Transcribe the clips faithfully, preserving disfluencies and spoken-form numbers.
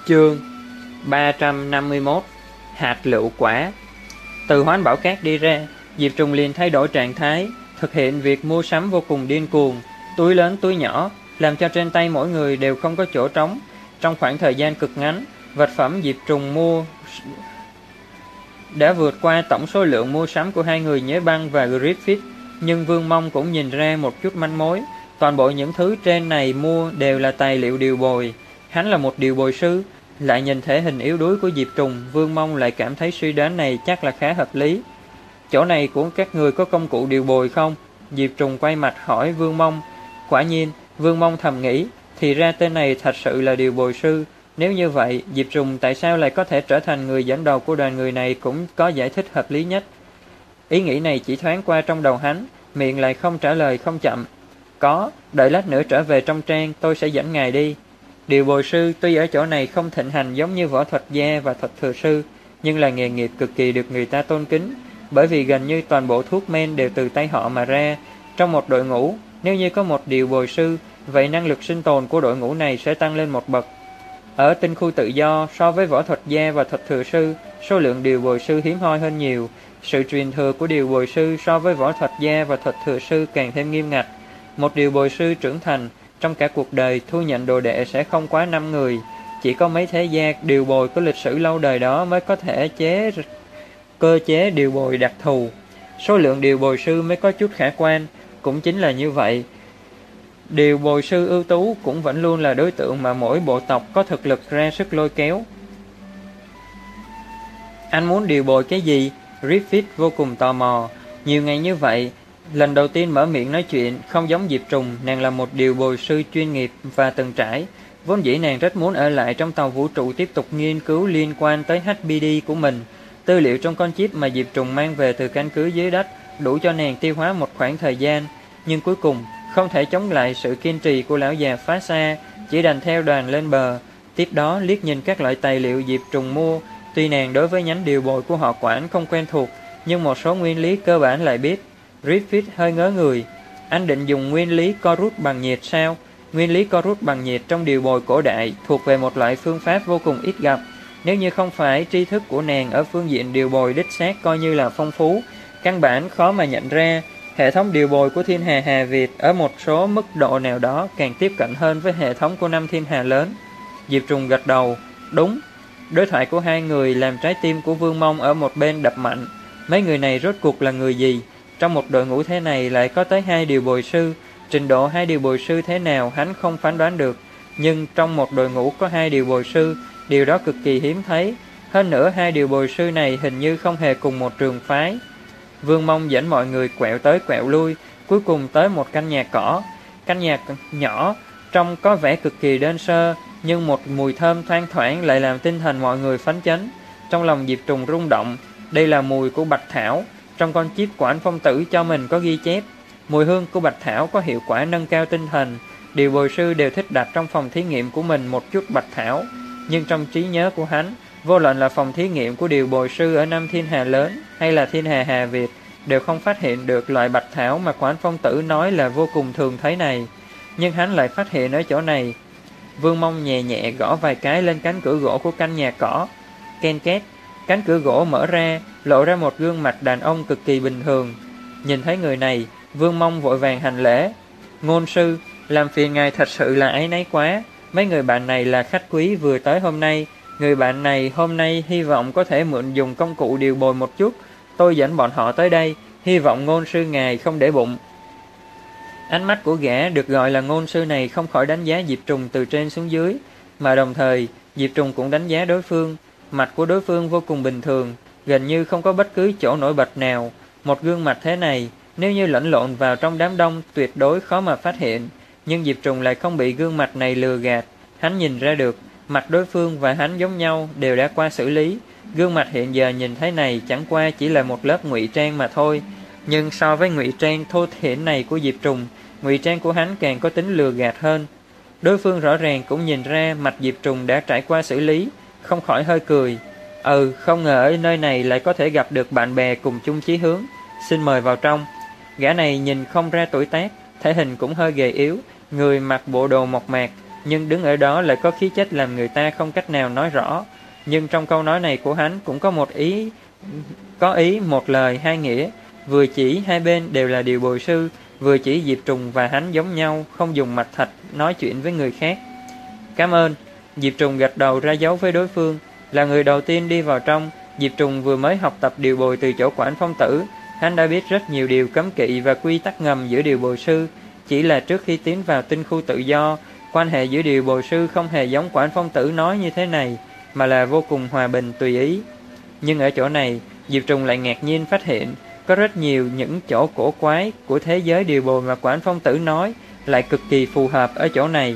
Chương ba trăm năm mươi mốt. Hạt lựu quả. Từ Hoán Bảo Cát đi ra, Diệp Trùng liền thay đổi trạng thái, thực hiện việc mua sắm vô cùng điên cuồng, túi lớn túi nhỏ, làm cho trên tay mỗi người đều không có chỗ trống. Trong khoảng thời gian cực ngắn, vật phẩm Diệp Trùng mua đã vượt qua tổng số lượng mua sắm của hai người Nhế Băng và Griffith. Nhưng Vương Mông cũng nhìn ra một chút manh mối. Toàn bộ những thứ trên này mua đều là tài liệu điều bồi. Hắn là một điều bồi sư, lại nhìn thể hình yếu đuối của Diệp Trùng, Vương Mông lại cảm thấy suy đoán này chắc là khá hợp lý. Chỗ này của các người có công cụ điều bồi không? Diệp Trùng quay mặt hỏi Vương Mông. Quả nhiên, Vương Mông thầm nghĩ, thì ra tên này thật sự là điều bồi sư. Nếu như vậy, Diệp Trùng tại sao lại có thể trở thành người dẫn đầu của đoàn người này cũng có giải thích hợp lý nhất. Ý nghĩ này chỉ thoáng qua trong đầu hắn, miệng lại không trả lời không chậm. Có, đợi lát nữa trở về trong trang tôi sẽ dẫn ngài đi. Điều bồi sư tuy ở chỗ này không thịnh hành giống như võ thuật gia và thuật thừa sư, nhưng là nghề nghiệp cực kỳ được người ta tôn kính, bởi vì gần như toàn bộ thuốc men đều từ tay họ mà ra. Trong một đội ngũ, nếu như có một điều bồi sư, vậy năng lực sinh tồn của đội ngũ này sẽ tăng lên một bậc. Ở tinh khu tự do, so với võ thuật gia và thuật thừa sư, số lượng điều bồi sư hiếm hoi hơn nhiều. Sự truyền thừa của điều bồi sư so với võ thuật gia và thuật thừa sư càng thêm nghiêm ngặt. Một điều bồi sư trưởng thành, trong cả cuộc đời thu nhận đồ đệ sẽ không quá năm người. Chỉ có mấy thế gia điều bồi có lịch sử lâu đời đó mới có thể chế cơ chế điều bồi đặc thù. Số lượng điều bồi sư mới có chút khả quan. Cũng chính là như vậy, điều bồi sư ưu tú cũng vẫn luôn là đối tượng mà mỗi bộ tộc có thực lực ra sức lôi kéo. Anh muốn điều bồi cái gì? Griffith vô cùng tò mò. Nhiều ngày như vậy, lần đầu tiên mở miệng nói chuyện, không giống Diệp Trùng, nàng là một điều bồi sư chuyên nghiệp và từng trải. Vốn dĩ nàng rất muốn ở lại trong tàu vũ trụ tiếp tục nghiên cứu liên quan tới hát pê đê của mình. Tư liệu trong con chip mà Diệp Trùng mang về từ căn cứ dưới đất đủ cho nàng tiêu hóa một khoảng thời gian, nhưng cuối cùng không thể chống lại sự kiên trì của lão già phá xa, chỉ đành theo đoàn lên bờ. Tiếp đó liếc nhìn các loại tài liệu Diệp Trùng mua. Tuy nàng đối với nhánh điều bồi của họ Quản không quen thuộc, nhưng một số nguyên lý cơ bản lại biết. Griffith hơi ngớ người. Anh định dùng nguyên lý co rút bằng nhiệt sao? Nguyên lý co rút bằng nhiệt trong điều bồi cổ đại thuộc về một loại phương pháp vô cùng ít gặp. Nếu như không phải tri thức của nàng ở phương diện điều bồi đích xác coi như là phong phú, căn bản khó mà nhận ra. Hệ thống điều bồi của thiên hà Hà Việt ở một số mức độ nào đó càng tiếp cận hơn với hệ thống của năm thiên hà lớn. Diệp Trùng gật đầu. Đúng. Đối thoại của hai người làm trái tim của Vương Mông ở một bên đập mạnh. Mấy người này rốt cuộc là người gì? Trong một đội ngũ thế này lại có tới hai điều bồi sư. Trình độ hai điều bồi sư thế nào hắn không phán đoán được. Nhưng trong một đội ngũ có hai điều bồi sư, điều đó cực kỳ hiếm thấy. Hơn nữa hai điều bồi sư này hình như không hề cùng một trường phái. Vương Mông dẫn mọi người quẹo tới quẹo lui, cuối cùng tới một căn nhà cỏ. Căn nhà nhỏ, trông có vẻ cực kỳ đơn sơ, nhưng một mùi thơm thoang thoảng lại làm tinh thần mọi người phấn chấn. Trong lòng Diệp Trùng rung động, đây là mùi của bạch thảo. Trong con chip của Ảnh Phong Tử cho mình có ghi chép, mùi hương của bạch thảo có hiệu quả nâng cao tinh thần. Điều bồi sư đều thích đặt trong phòng thí nghiệm của mình một chút bạch thảo. Nhưng trong trí nhớ của hắn, vô luận là phòng thí nghiệm của điều bồi sư ở năm thiên hà lớn hay là thiên hà Hà Việt, đều không phát hiện được loại bạch thảo mà Ảnh Phong Tử nói là vô cùng thường thấy này. Nhưng hắn lại phát hiện ở chỗ này. Vương Mông nhẹ nhẹ gõ vài cái lên cánh cửa gỗ của căn nhà cỏ. Ken két, cánh cửa gỗ mở ra, lộ ra một gương mặt đàn ông cực kỳ bình thường. Nhìn thấy người này, Vương Mông vội vàng hành lễ. Ngôn sư, làm phiền ngài thật sự là áy náy quá. Mấy người bạn này là khách quý vừa tới hôm nay. Người bạn này hôm nay hy vọng có thể mượn dùng công cụ điều bồi một chút. Tôi dẫn bọn họ tới đây, hy vọng ngôn sư ngài không để bụng. Ánh mắt của gã được gọi là ngôn sư này không khỏi đánh giá Diệp Trùng từ trên xuống dưới, mà đồng thời Diệp Trùng cũng đánh giá đối phương. Mặt của đối phương vô cùng bình thường, gần như không có bất cứ chỗ nổi bật nào. Một gương mặt thế này, nếu như lẫn lộn vào trong đám đông tuyệt đối khó mà phát hiện. Nhưng Diệp Trùng lại không bị gương mặt này lừa gạt. Hắn nhìn ra được, mặt đối phương và hắn giống nhau, đều đã qua xử lý. Gương mặt hiện giờ nhìn thấy này chẳng qua chỉ là một lớp ngụy trang mà thôi. Nhưng so với ngụy trang thô thiển này của Diệp Trùng, ngụy trang của hắn càng có tính lừa gạt hơn. Đối phương rõ ràng cũng nhìn ra mặt Diệp Trùng đã trải qua xử lý, không khỏi hơi cười. Ừ, không ngờ ở nơi này lại có thể gặp được bạn bè cùng chung chí hướng. Xin mời vào trong. Gã này nhìn không ra tuổi tác, thể hình cũng hơi gầy yếu, người mặc bộ đồ mộc mạc, nhưng đứng ở đó lại có khí chất làm người ta không cách nào nói rõ. Nhưng trong câu nói này của hắn cũng có một ý, có ý một lời hai nghĩa, vừa chỉ hai bên đều là điều bồi sư, vừa chỉ Diệp Trùng và hắn giống nhau, không dùng mạch thạch nói chuyện với người khác. Cảm ơn. Diệp Trùng gật đầu ra dấu với đối phương. Là người đầu tiên đi vào trong, Diệp Trùng vừa mới học tập điều bồi từ chỗ Quản Phong Tử. Hắn đã biết rất nhiều điều cấm kỵ và quy tắc ngầm giữa điều bồi sư. Chỉ là trước khi tiến vào tinh khu tự do, quan hệ giữa điều bồi sư không hề giống Quản Phong Tử nói như thế này, mà là vô cùng hòa bình tùy ý. Nhưng ở chỗ này, Diệp Trùng lại ngạc nhiên phát hiện có rất nhiều những chỗ cổ quái của thế giới điều bồi mà Quản Phong Tử nói lại cực kỳ phù hợp ở chỗ này.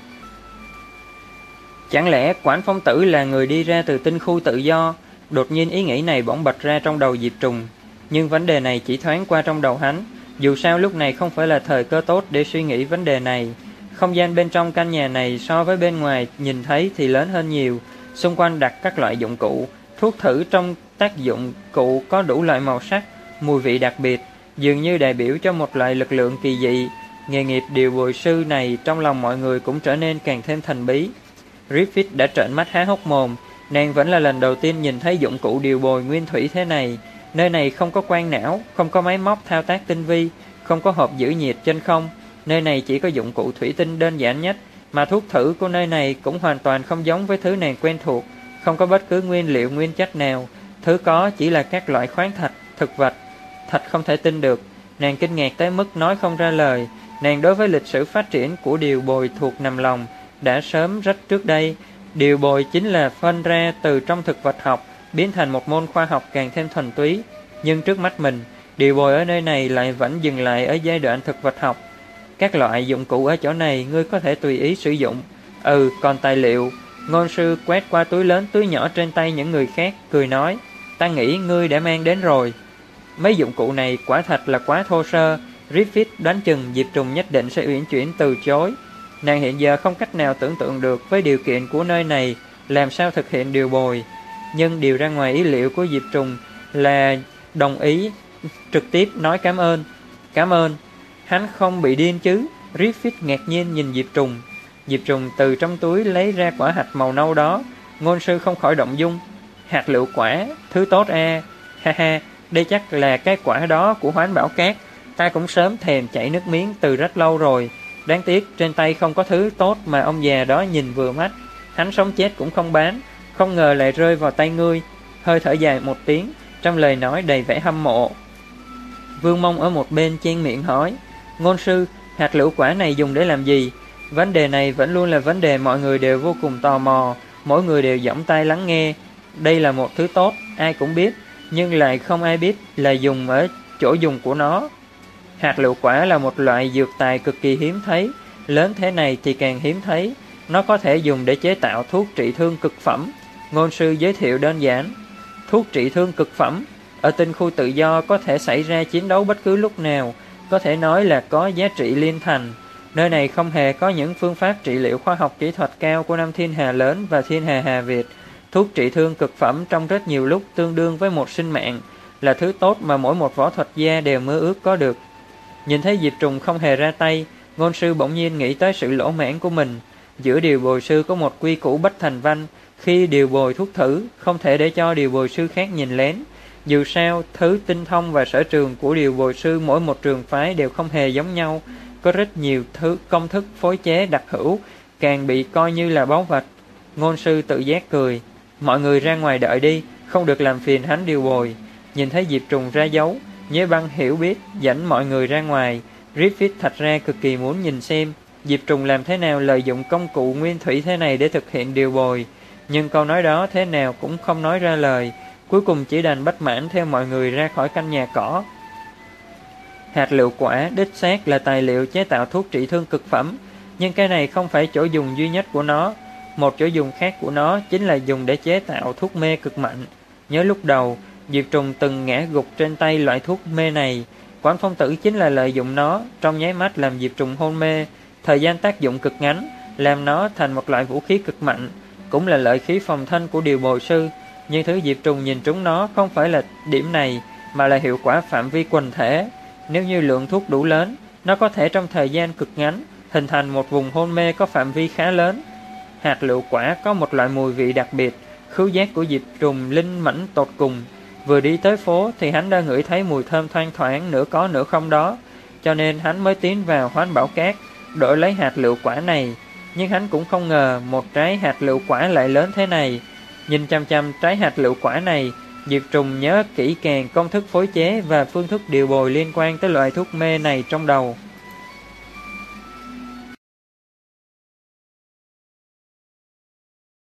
Chẳng lẽ Quản Phong Tử là người đi ra từ tinh khu tự do? Đột nhiên ý nghĩ này bỗng bật ra trong đầu Diệp Trùng. Nhưng vấn đề này chỉ thoáng qua trong đầu hắn. Dù sao lúc này không phải là thời cơ tốt để suy nghĩ vấn đề này. Không gian bên trong căn nhà này so với bên ngoài nhìn thấy thì lớn hơn nhiều. Xung quanh đặt các loại dụng cụ. Thuốc thử trong tác dụng cụ có đủ loại màu sắc, mùi vị đặc biệt, dường như đại biểu cho một loại lực lượng kỳ dị. Nghề nghiệp điều bồi sư này trong lòng mọi người cũng trở nên càng thêm thần bí. Griffith đã trợn mắt há hốc mồm. Nàng vẫn là lần đầu tiên nhìn thấy dụng cụ điều bồi nguyên thủy thế này. Nơi này không có quang não, không có máy móc thao tác tinh vi, không có hộp giữ nhiệt chân không. Nơi này chỉ có dụng cụ thủy tinh đơn giản nhất, mà thuốc thử của nơi này cũng hoàn toàn không giống với thứ nàng quen thuộc. Không có bất cứ nguyên liệu nguyên chất nào, thứ có chỉ là các loại khoáng thạch, thực vật. Thật không thể tin được. Nàng kinh ngạc tới mức nói không ra lời. Nàng đối với lịch sử phát triển của điều bồi thuộc nằm lòng đã sớm rất trước đây. Điều bồi chính là phân ra từ trong thực vật học, biến thành một môn khoa học càng thêm thuần túy. Nhưng trước mắt mình, điều bồi ở nơi này lại vẫn dừng lại ở giai đoạn thực vật học. Các loại dụng cụ ở chỗ này ngươi có thể tùy ý sử dụng. Ừ, còn tài liệu. Ngôn sư quét qua túi lớn túi nhỏ trên tay những người khác, cười nói, ta nghĩ ngươi đã mang đến rồi. Mấy dụng cụ này quả thật là quá thô sơ. Griffith đoán chừng Diệp Trùng nhất định sẽ uyển chuyển từ chối. Nàng hiện giờ không cách nào tưởng tượng được với điều kiện của nơi này làm sao thực hiện điều bồi. Nhưng điều ra ngoài ý liệu của Diệp Trùng là đồng ý trực tiếp nói cảm ơn. Cảm ơn. Hắn không bị điên chứ? Griffith ngạc nhiên nhìn Diệp Trùng. Diệp Trùng từ trong túi lấy ra quả hạch màu nâu đó. Ngôn sư không khỏi động dung. Hạt lựu quả, thứ tốt a. Ha ha, đây chắc là cái quả đó của Hoán Bảo Cát. Ta cũng sớm thèm chảy nước miếng từ rất lâu rồi. Đáng tiếc trên tay không có thứ tốt mà ông già đó nhìn vừa mắt. Hắn sống chết cũng không bán. Không ngờ lại rơi vào tay ngươi. Hơi thở dài một tiếng, trong lời nói đầy vẻ hâm mộ. Vương Mông ở một bên chen miệng hỏi, ngôn sư, hạt lựu quả này dùng để làm gì? Vấn đề này vẫn luôn là vấn đề mọi người đều vô cùng tò mò. Mỗi người đều giỏng tai lắng nghe. Đây là một thứ tốt, ai cũng biết, nhưng lại không ai biết là dùng ở chỗ dùng của nó. Hạt lựu quả là một loại dược tài cực kỳ hiếm thấy, lớn thế này thì càng hiếm thấy. Nó có thể dùng để chế tạo thuốc trị thương cực phẩm. Ngôn sư giới thiệu đơn giản. Thuốc trị thương cực phẩm. Ở tinh khu tự do có thể xảy ra chiến đấu bất cứ lúc nào, có thể nói là có giá trị liên thành. Nơi này không hề có những phương pháp trị liệu khoa học kỹ thuật cao của năm thiên hà lớn và thiên hà Hà Việt. Thuốc trị thương cực phẩm trong rất nhiều lúc tương đương với một sinh mạng, là thứ tốt mà mỗi một võ thuật gia đều mơ ước có được. Nhìn thấy Diệp Trùng không hề ra tay, ngôn sư bỗng nhiên nghĩ tới sự lỗ mãn của mình. Giữa điều bồi sư có một quy củ bất thành văn, khi điều bồi thuốc thử, không thể để cho điều bồi sư khác nhìn lén. Dù sao, thứ tinh thông và sở trường của điều bồi sư mỗi một trường phái đều không hề giống nhau. Có rất nhiều thứ công thức phối chế đặc hữu, càng bị coi như là báu vật. Ngôn sư tự giác cười. Mọi người ra ngoài đợi đi, không được làm phiền hắn điều bồi. Nhìn thấy Diệp Trùng ra dấu, Nhế Băng hiểu biết, dẫn mọi người ra ngoài. Griffith thật ra cực kỳ muốn nhìn xem Diệp Trùng làm thế nào lợi dụng công cụ nguyên thủy thế này để thực hiện điều bồi. Nhưng câu nói đó thế nào cũng không nói ra lời. Cuối cùng chỉ đành bất mãn theo mọi người ra khỏi căn nhà cỏ. Hạt lựu quả đích xác là tài liệu chế tạo thuốc trị thương cực phẩm, nhưng cái này không phải chỗ dùng duy nhất của nó. Một chỗ dùng khác của nó chính là dùng để chế tạo thuốc mê cực mạnh. Nhớ lúc đầu, Diệp Trùng từng ngã gục trên tay loại thuốc mê này. Quản Phong Tử chính là lợi dụng nó, trong nháy mắt làm Diệp Trùng hôn mê. Thời gian tác dụng cực ngắn, làm nó thành một loại vũ khí cực mạnh, cũng là lợi khí phòng thân của điều bồi sư. Nhưng thứ Diệp Trùng nhìn trúng nó không phải là điểm này, mà là hiệu quả phạm vi quần thể. Nếu như lượng thuốc đủ lớn, nó có thể trong thời gian cực ngắn hình thành một vùng hôn mê có phạm vi khá lớn. Hạt lựu quả có một loại mùi vị đặc biệt, khứu giác của Diệp Trùng linh mẫn tột cùng. Vừa đi tới phố thì hắn đã ngửi thấy mùi thơm thoang thoảng nửa có nửa không đó, cho nên hắn mới tiến vào Hoán Bảo Cát, đổi lấy hạt lựu quả này. Nhưng hắn cũng không ngờ một trái hạt lựu quả lại lớn thế này. Nhìn chăm chăm trái hạt lựu quả này, Diệp Trùng nhớ kỹ càng công thức phối chế và phương thức điều bồi liên quan tới loại thuốc mê này trong đầu.